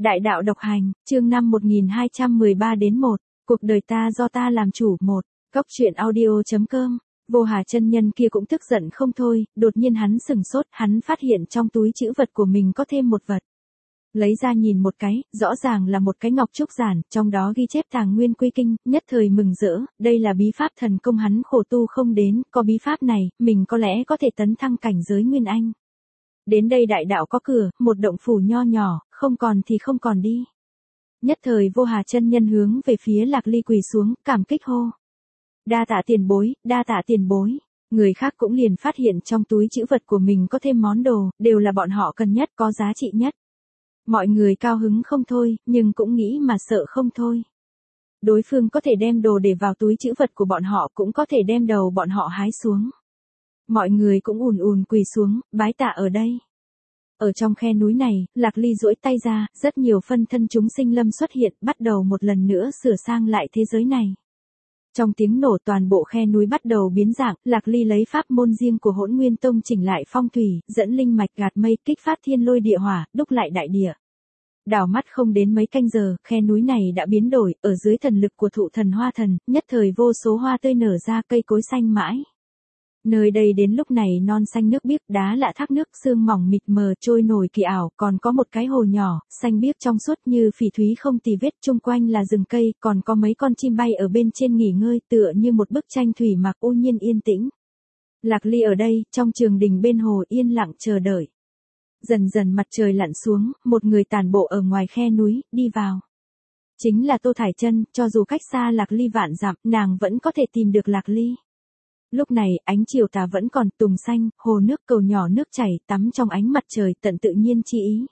Đại đạo độc hành, chương 5 1213 đến 1, cuộc đời ta do ta làm chủ 1, góc truyện audio.com. Vô Hà chân nhân kia cũng tức giận không thôi, đột nhiên hắn sừng sốt, hắn phát hiện trong túi trữ vật của mình có thêm một vật. Lấy ra nhìn một cái, rõ ràng là một cái ngọc trúc giản, trong đó ghi chép Tàng Nguyên Quy Kinh, nhất thời mừng rỡ, đây là bí pháp thần công hắn khổ tu không đến, có bí pháp này, mình có lẽ có thể tấn thăng cảnh giới Nguyên Anh. Đến đây đại đạo có cửa, một động phủ nho nhỏ, không còn thì không còn đi. Nhất thời Vô Hà chân nhân hướng về phía Lạc Ly quỳ xuống, cảm kích hô. Đa tạ tiền bối, đa tạ tiền bối. Người khác cũng liền phát hiện trong túi trữ vật của mình có thêm món đồ, đều là bọn họ cần nhất, có giá trị nhất. Mọi người cao hứng không thôi, nhưng cũng nghĩ mà sợ không thôi. Đối phương có thể đem đồ để vào túi trữ vật của bọn họ, cũng có thể đem đầu bọn họ hái xuống. Mọi người cũng ùn ùn quỳ xuống, bái tạ ở đây. Ở trong khe núi này, Lạc Ly duỗi tay ra, rất nhiều phân thân chúng sinh lâm xuất hiện, bắt đầu một lần nữa sửa sang lại thế giới này. Trong tiếng nổ toàn bộ khe núi bắt đầu biến dạng, Lạc Ly lấy pháp môn riêng của Hỗn Nguyên Tông chỉnh lại phong thủy, dẫn linh mạch gạt mây, kích phát thiên lôi địa hỏa, đúc lại đại địa. Đảo mắt không đến mấy canh giờ, khe núi này đã biến đổi, ở dưới thần lực của thụ thần hoa thần, nhất thời vô số hoa tươi nở ra, cây cối xanh mãi. Nơi đây đến lúc này non xanh nước biếc, đá lạ thác nước, sương mỏng mịt mờ trôi nổi kỳ ảo, còn có một cái hồ nhỏ, xanh biếc trong suốt như phỉ thúy không tì vết, chung quanh là rừng cây, còn có mấy con chim bay ở bên trên nghỉ ngơi, tựa như một bức tranh thủy mặc ô nhiên yên tĩnh. Lạc Ly ở đây, trong trường đình bên hồ yên lặng chờ đợi. Dần dần mặt trời lặn xuống, một người tản bộ ở ngoài khe núi, đi vào. Chính là Tô Thải Chân, cho dù cách xa Lạc Ly vạn dặm, nàng vẫn có thể tìm được Lạc Ly. Lúc này, ánh chiều tà vẫn còn tùng xanh, hồ nước cầu nhỏ nước chảy, tắm trong ánh mặt trời tận tự nhiên chi ý.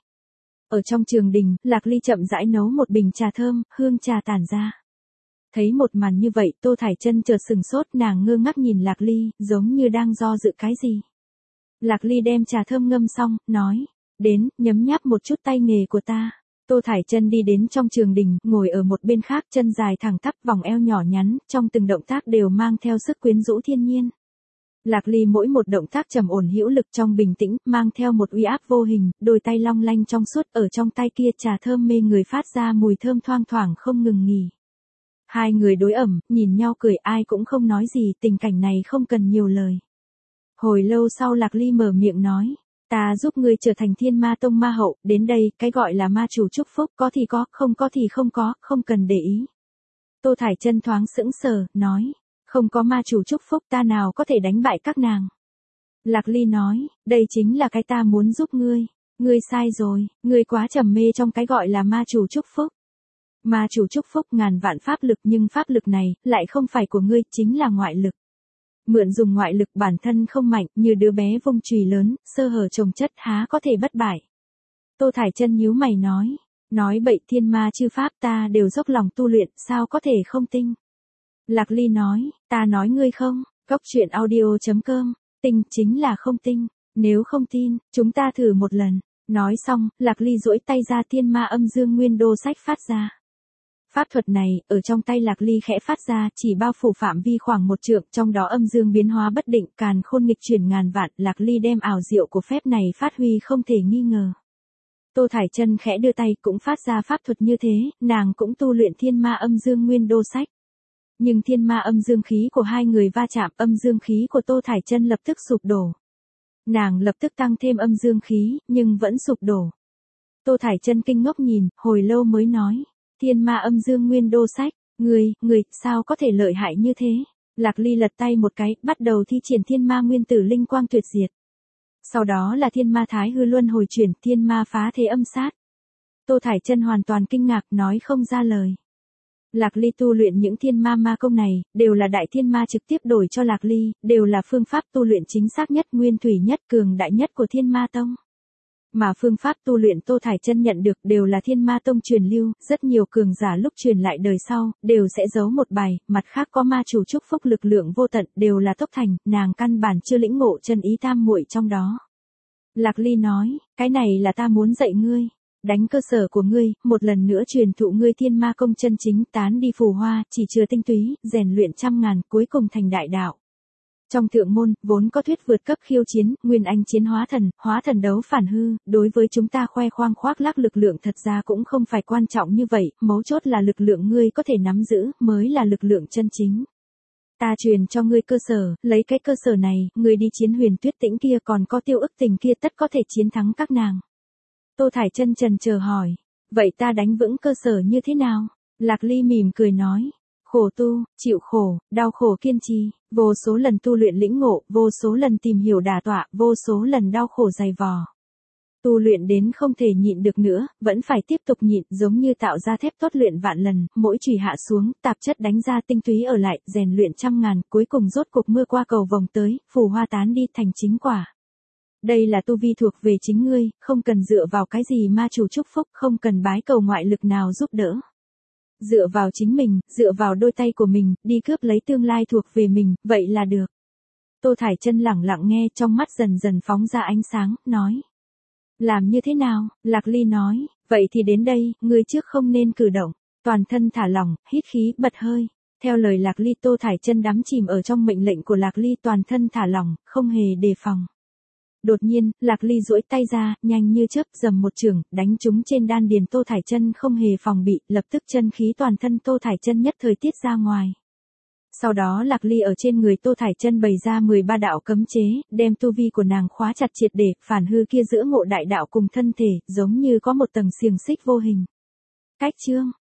Ở trong trường đình, Lạc Ly chậm rãi nấu một bình trà thơm, hương trà tản ra. Thấy một màn như vậy, Tô Thải Chân chợt sừng sốt, nàng ngơ ngác nhìn Lạc Ly, giống như đang do dự cái gì. Lạc Ly đem trà thơm ngâm xong, nói, đến, nhấm nháp một chút tay nghề của ta. Tô Thải Chân đi đến trong trường đình, ngồi ở một bên khác, chân dài thẳng tắp, vòng eo nhỏ nhắn, trong từng động tác đều mang theo sức quyến rũ thiên nhiên. Lạc Ly mỗi một động tác trầm ổn hữu lực trong bình tĩnh, mang theo một uy áp vô hình, đôi tay long lanh trong suốt, ở trong tay kia trà thơm mê người phát ra mùi thơm thoang thoảng không ngừng nghỉ. Hai người đối ẩm, nhìn nhau cười, ai cũng không nói gì, tình cảnh này không cần nhiều lời. Hồi lâu sau Lạc Ly mở miệng nói. Ta giúp ngươi trở thành Thiên Ma Tông ma hậu, đến đây, cái gọi là ma chủ chúc phúc, có thì có, không có thì không có, không cần để ý. Tô Thải Chân thoáng sững sờ, nói, không có ma chủ chúc phúc ta nào có thể đánh bại các nàng. Lạc Ly nói, đây chính là cái ta muốn giúp ngươi. Ngươi sai rồi, ngươi quá trầm mê trong cái gọi là ma chủ chúc phúc. Ma chủ chúc phúc ngàn vạn pháp lực, nhưng pháp lực này, lại không phải của ngươi, chính là ngoại lực. Mượn dùng ngoại lực bản thân không mạnh, như đứa bé vung chùy lớn, sơ hở chồng chất há có thể bất bại. Tô Thải Chân nhíu mày nói bậy, thiên ma chư pháp ta đều dốc lòng tu luyện, sao có thể không tinh. Lạc Ly nói, ta nói ngươi không, góc truyện audio.com, tinh chính là không tinh, nếu không tin, chúng ta thử một lần. Nói xong, Lạc Ly duỗi tay ra, thiên ma âm dương nguyên đô sách phát ra. Pháp thuật này, ở trong tay Lạc Ly khẽ phát ra, chỉ bao phủ phạm vi khoảng 1 trượng, trong đó âm dương biến hóa bất định, càn khôn nghịch chuyển ngàn vạn, Lạc Ly đem ảo diệu của phép này phát huy không thể nghi ngờ. Tô Thải Chân khẽ đưa tay, cũng phát ra pháp thuật như thế, nàng cũng tu luyện thiên ma âm dương nguyên đô sách. Nhưng thiên ma âm dương khí của hai người va chạm, âm dương khí của Tô Thải Chân lập tức sụp đổ. Nàng lập tức tăng thêm âm dương khí, nhưng vẫn sụp đổ. Tô Thải Chân kinh ngốc nhìn, hồi lâu mới nói. Thiên ma âm dương nguyên đô sách, người, sao có thể lợi hại như thế? Lạc Ly lật tay một cái, bắt đầu thi triển thiên ma nguyên tử linh quang tuyệt diệt. Sau đó là thiên ma thái hư luân hồi chuyển, thiên ma phá thế âm sát. Tô Thải Chân hoàn toàn kinh ngạc, nói không ra lời. Lạc Ly tu luyện những thiên ma ma công này, đều là đại thiên ma trực tiếp đổi cho Lạc Ly, đều là phương pháp tu luyện chính xác nhất, nguyên thủy nhất, cường đại nhất của Thiên Ma Tông. Mà phương pháp tu luyện Tô Thải Chân nhận được đều là Thiên Ma Tông truyền lưu, rất nhiều cường giả lúc truyền lại đời sau, đều sẽ giấu một bài, mặt khác có ma chủ chúc phúc lực lượng vô tận, đều là tốc thành, nàng căn bản chưa lĩnh ngộ chân ý tam muội trong đó. Lạc Ly nói, cái này là ta muốn dạy ngươi, đánh cơ sở của ngươi, một lần nữa truyền thụ ngươi thiên ma công chân chính, tán đi phù hoa, chỉ chừa tinh túy, rèn luyện trăm ngàn, cuối cùng thành đại đạo. Trong thượng môn, vốn có thuyết vượt cấp khiêu chiến, nguyên anh chiến hóa thần đấu phản hư, đối với chúng ta khoe khoang khoác lác lực lượng thật ra cũng không phải quan trọng như vậy, mấu chốt là lực lượng ngươi có thể nắm giữ, mới là lực lượng chân chính. Ta truyền cho ngươi cơ sở, lấy cái cơ sở này, ngươi đi chiến Huyền Tuyết Tĩnh kia còn có Tiêu Ức Tình kia tất có thể chiến thắng các nàng. Tô Thải Chân chần chờ hỏi, vậy ta đánh vững cơ sở như thế nào? Lạc Ly mỉm cười nói, khổ tu, chịu khổ, đau khổ kiên trì, vô số lần tu luyện lĩnh ngộ, vô số lần tìm hiểu đả tọa, vô số lần đau khổ dày vò. Tu luyện đến không thể nhịn được nữa, vẫn phải tiếp tục nhịn, giống như tạo ra thép tốt luyện vạn lần, mỗi chùy hạ xuống, tạp chất đánh ra tinh túy ở lại, rèn luyện trăm ngàn, cuối cùng rốt cục mưa qua cầu vồng tới, phù hoa tán đi thành chính quả. Đây là tu vi thuộc về chính ngươi, không cần dựa vào cái gì ma chủ chúc phúc, không cần bái cầu ngoại lực nào giúp đỡ. Dựa vào chính mình, dựa vào đôi tay của mình, đi cướp lấy tương lai thuộc về mình, vậy là được. Tô Thải Chân lẳng lặng nghe, trong mắt dần dần phóng ra ánh sáng, nói. Làm như thế nào? Lạc Ly nói, vậy thì đến đây, ngươi trước không nên cử động, toàn thân thả lỏng, hít khí, bật hơi. Theo lời Lạc Ly, Tô Thải Chân đắm chìm ở trong mệnh lệnh của Lạc Ly, toàn thân thả lỏng, không hề đề phòng. Đột nhiên, Lạc Ly duỗi tay ra, nhanh như chớp, dầm một chưởng, đánh trúng trên đan điền Tô Thải Chân, không hề phòng bị, lập tức chân khí toàn thân Tô Thải Chân nhất thời tiết ra ngoài. Sau đó Lạc Ly ở trên người Tô Thải Chân bày ra 13 đạo cấm chế, đem tu vi của nàng khóa chặt triệt để, phản hư kia giữa ngộ đại đạo cùng thân thể, giống như có một tầng xiềng xích vô hình. Cách chương